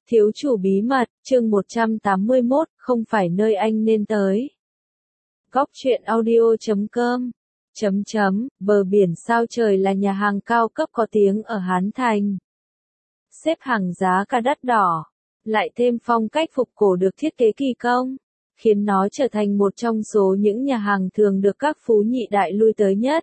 Thiếu chủ bí mật, chương 181, không phải nơi anh nên tới. Góc truyện audio.com Bờ biển sao trời là nhà hàng cao cấp có tiếng ở Hán Thành. Xếp hàng giá cả đắt đỏ, lại thêm phong cách phục cổ được thiết kế kỳ công, khiến nó trở thành một trong số những nhà hàng thường được các phú nhị đại lui tới nhất.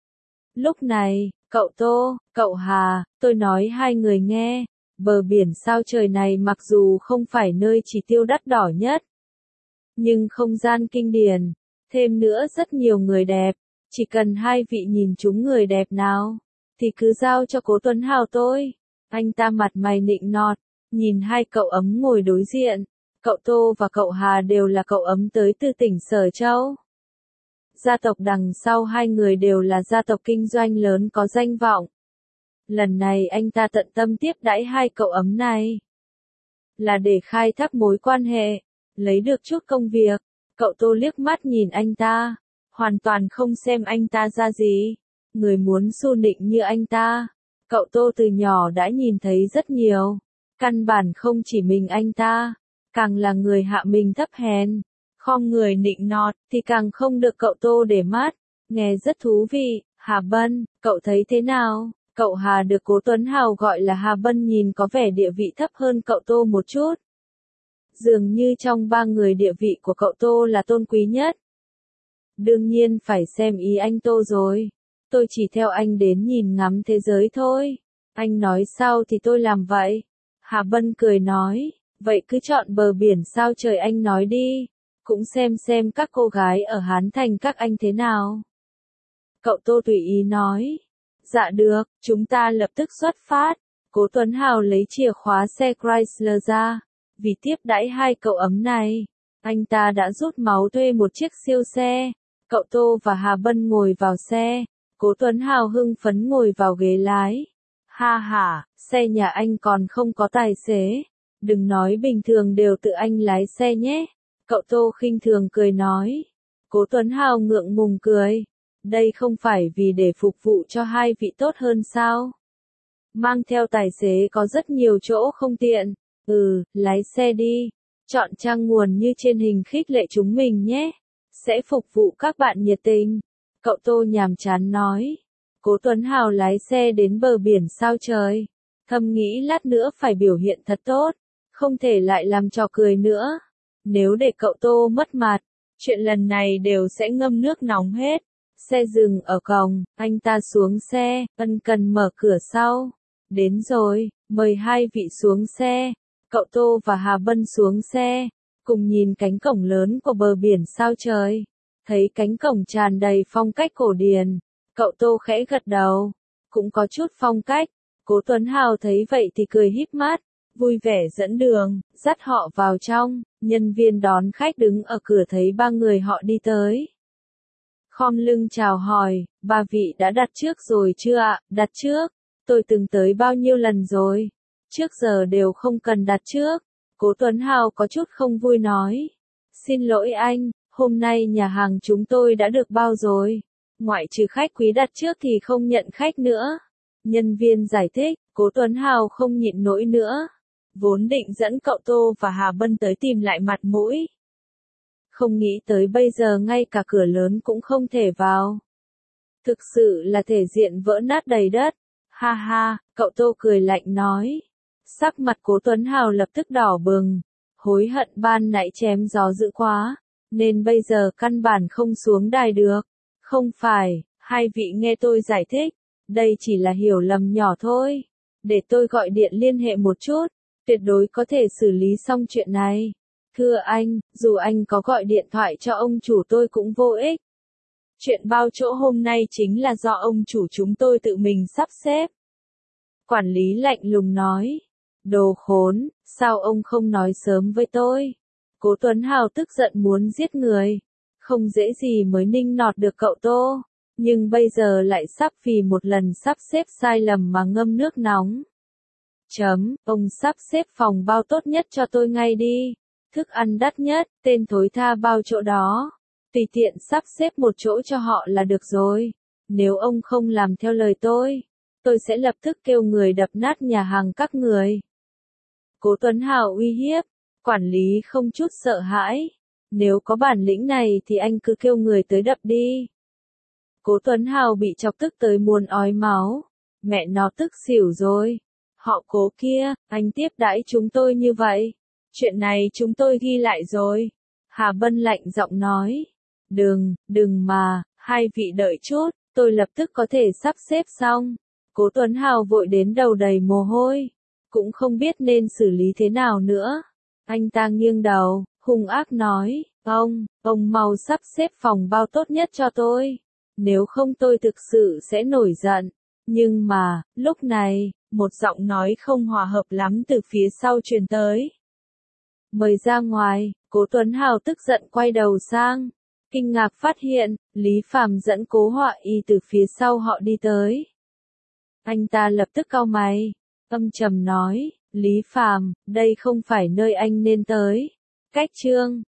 Lúc này, cậu Tô, cậu Hà, tôi nói hai người nghe. Bờ biển sao trời này mặc dù không phải nơi chỉ tiêu đắt đỏ nhất, nhưng không gian kinh điển, thêm nữa rất nhiều người đẹp, chỉ cần hai vị nhìn chúng người đẹp nào, thì cứ giao cho Cố Tuấn Hào tôi. Anh ta mặt mày nịnh nọt, nhìn hai cậu ấm ngồi đối diện, cậu Tô và cậu Hà đều là cậu ấm tới từ tỉnh Sở Châu. Gia tộc đằng sau hai người đều là gia tộc kinh doanh lớn có danh vọng. Lần này anh ta tận tâm tiếp đãi hai cậu ấm này, là để khai thác mối quan hệ, lấy được chút công việc. Cậu Tô liếc mắt nhìn anh ta, hoàn toàn không xem anh ta ra gì. Người muốn xu nịnh như anh ta, cậu Tô từ nhỏ đã nhìn thấy rất nhiều. Căn bản không chỉ mình anh ta, càng là người hạ mình thấp hèn, khom người nịnh nọt, thì càng không được cậu Tô để mắt. Nghe rất thú vị. Hà Bân, cậu thấy thế nào? Cậu Hà được Cố Tuấn Hào gọi là Hà Bân nhìn có vẻ địa vị thấp hơn cậu Tô một chút. Dường như trong ba người địa vị của cậu Tô là tôn quý nhất. Đương nhiên phải xem ý anh Tô rồi. Tôi chỉ theo anh đến nhìn ngắm thế giới thôi. Anh nói sao thì tôi làm vậy. Hà Bân cười nói, vậy cứ chọn bờ biển sao trời anh nói đi. Cũng xem các cô gái ở Hán Thành các anh thế nào. Cậu Tô tùy ý nói. Dạ được, chúng ta lập tức xuất phát. Cố Tuấn Hào lấy chìa khóa xe Chrysler ra. Vì tiếp đãi hai cậu ấm này, anh ta đã rút máu thuê một chiếc siêu xe. Cậu Tô và Hà Bân ngồi vào xe. Cố Tuấn Hào hưng phấn ngồi vào ghế lái. Ha ha, xe nhà anh còn không có tài xế. Đừng nói bình thường đều tự anh lái xe nhé. Cậu Tô khinh thường cười nói. Cố Tuấn Hào ngượng ngùng cười. Đây không phải vì để phục vụ cho hai vị tốt hơn sao? Mang theo tài xế có rất nhiều chỗ không tiện. Lái xe đi. Chọn trang nguồn như trên hình khích lệ chúng mình nhé. Sẽ phục vụ các bạn nhiệt tình. Cậu Tô nhàm chán nói. Cố Tuấn Hào lái xe đến bờ biển sao trời. Thầm nghĩ lát nữa phải biểu hiện thật tốt. Không thể lại làm trò cười nữa. Nếu để cậu Tô mất mặt, chuyện lần này đều sẽ ngâm nước nóng hết. Xe dừng ở cổng, anh ta xuống xe, ân cần mở cửa sau. Đến rồi, mời hai vị xuống xe. Cậu Tô và Hà Bân xuống xe, cùng nhìn cánh cổng lớn của bờ biển sao trời. Thấy cánh cổng tràn đầy phong cách cổ điển, cậu Tô khẽ gật đầu, cũng có chút phong cách. Cố Tuấn Hào thấy vậy thì cười híp mắt, vui vẻ dẫn đường, dắt họ vào trong. Nhân viên đón khách đứng ở cửa thấy ba người họ đi tới. Khom lưng chào hỏi, ba vị đã đặt trước rồi chưa ạ? Đặt trước, tôi từng tới bao nhiêu lần rồi. Trước giờ đều không cần đặt trước. Cố Tuấn Hào có chút không vui nói. Xin lỗi anh, hôm nay nhà hàng chúng tôi đã được bao rồi. Ngoại trừ khách quý đặt trước thì không nhận khách nữa. Nhân viên giải thích, Cố Tuấn Hào không nhịn nổi nữa. Vốn định dẫn cậu Tô và Hà Bân tới tìm lại mặt mũi. Không nghĩ tới bây giờ ngay cả cửa lớn cũng không thể vào. Thực sự là thể diện vỡ nát đầy đất. Ha ha, cậu Tô cười lạnh nói. Sắc mặt Cố Tuấn Hào lập tức đỏ bừng. Hối hận ban nãy chém gió dữ quá, nên bây giờ căn bản không xuống đài được. Không phải, hai vị nghe tôi giải thích. Đây chỉ là hiểu lầm nhỏ thôi. Để tôi gọi điện liên hệ một chút. Tuyệt đối có thể xử lý xong chuyện này. Thưa anh, dù anh có gọi điện thoại cho ông chủ tôi cũng vô ích. Chuyện bao chỗ hôm nay chính là do ông chủ chúng tôi tự mình sắp xếp. Quản lý lạnh lùng nói. Đồ khốn, sao ông không nói sớm với tôi? Cố Tuấn Hào tức giận muốn giết người. Không dễ gì mới ninh nọt được cậu Tô. Nhưng bây giờ lại sắp vì một lần sắp xếp sai lầm mà ngâm nước nóng. Ông sắp xếp phòng bao tốt nhất cho tôi ngay đi. Thức ăn đắt nhất, tên thối tha bao chỗ đó. Tùy tiện sắp xếp một chỗ cho họ là được rồi. Nếu ông không làm theo lời tôi sẽ lập tức kêu người đập nát nhà hàng các người. Cố Tuấn Hào uy hiếp, quản lý không chút sợ hãi. Nếu có bản lĩnh này thì anh cứ kêu người tới đập đi. Cố Tuấn Hào bị chọc tức tới muốn ói máu. Mẹ nó tức xỉu rồi. Họ Cố kia, anh tiếp đãi chúng tôi như vậy. Chuyện này chúng tôi ghi lại rồi. Hà Bân lạnh giọng nói. Đừng mà, hai vị đợi chút, tôi lập tức có thể sắp xếp xong. Cố Tuấn Hào vội đến đầu đầy mồ hôi. Cũng không biết nên xử lý thế nào nữa. Anh ta nghiêng đầu, hung ác nói. Ông mau sắp xếp phòng bao tốt nhất cho tôi. Nếu không tôi thực sự sẽ nổi giận. Nhưng mà, lúc này, một giọng nói không hòa hợp lắm từ phía sau truyền tới. Mời ra ngoài, Cố Tuấn Hào tức giận quay đầu sang. Kinh ngạc phát hiện, Lý Phàm dẫn Cố Họa Y từ phía sau họ đi tới. Anh ta lập tức cau mày, âm trầm nói, Lý Phàm, đây không phải nơi anh nên tới. Cách chương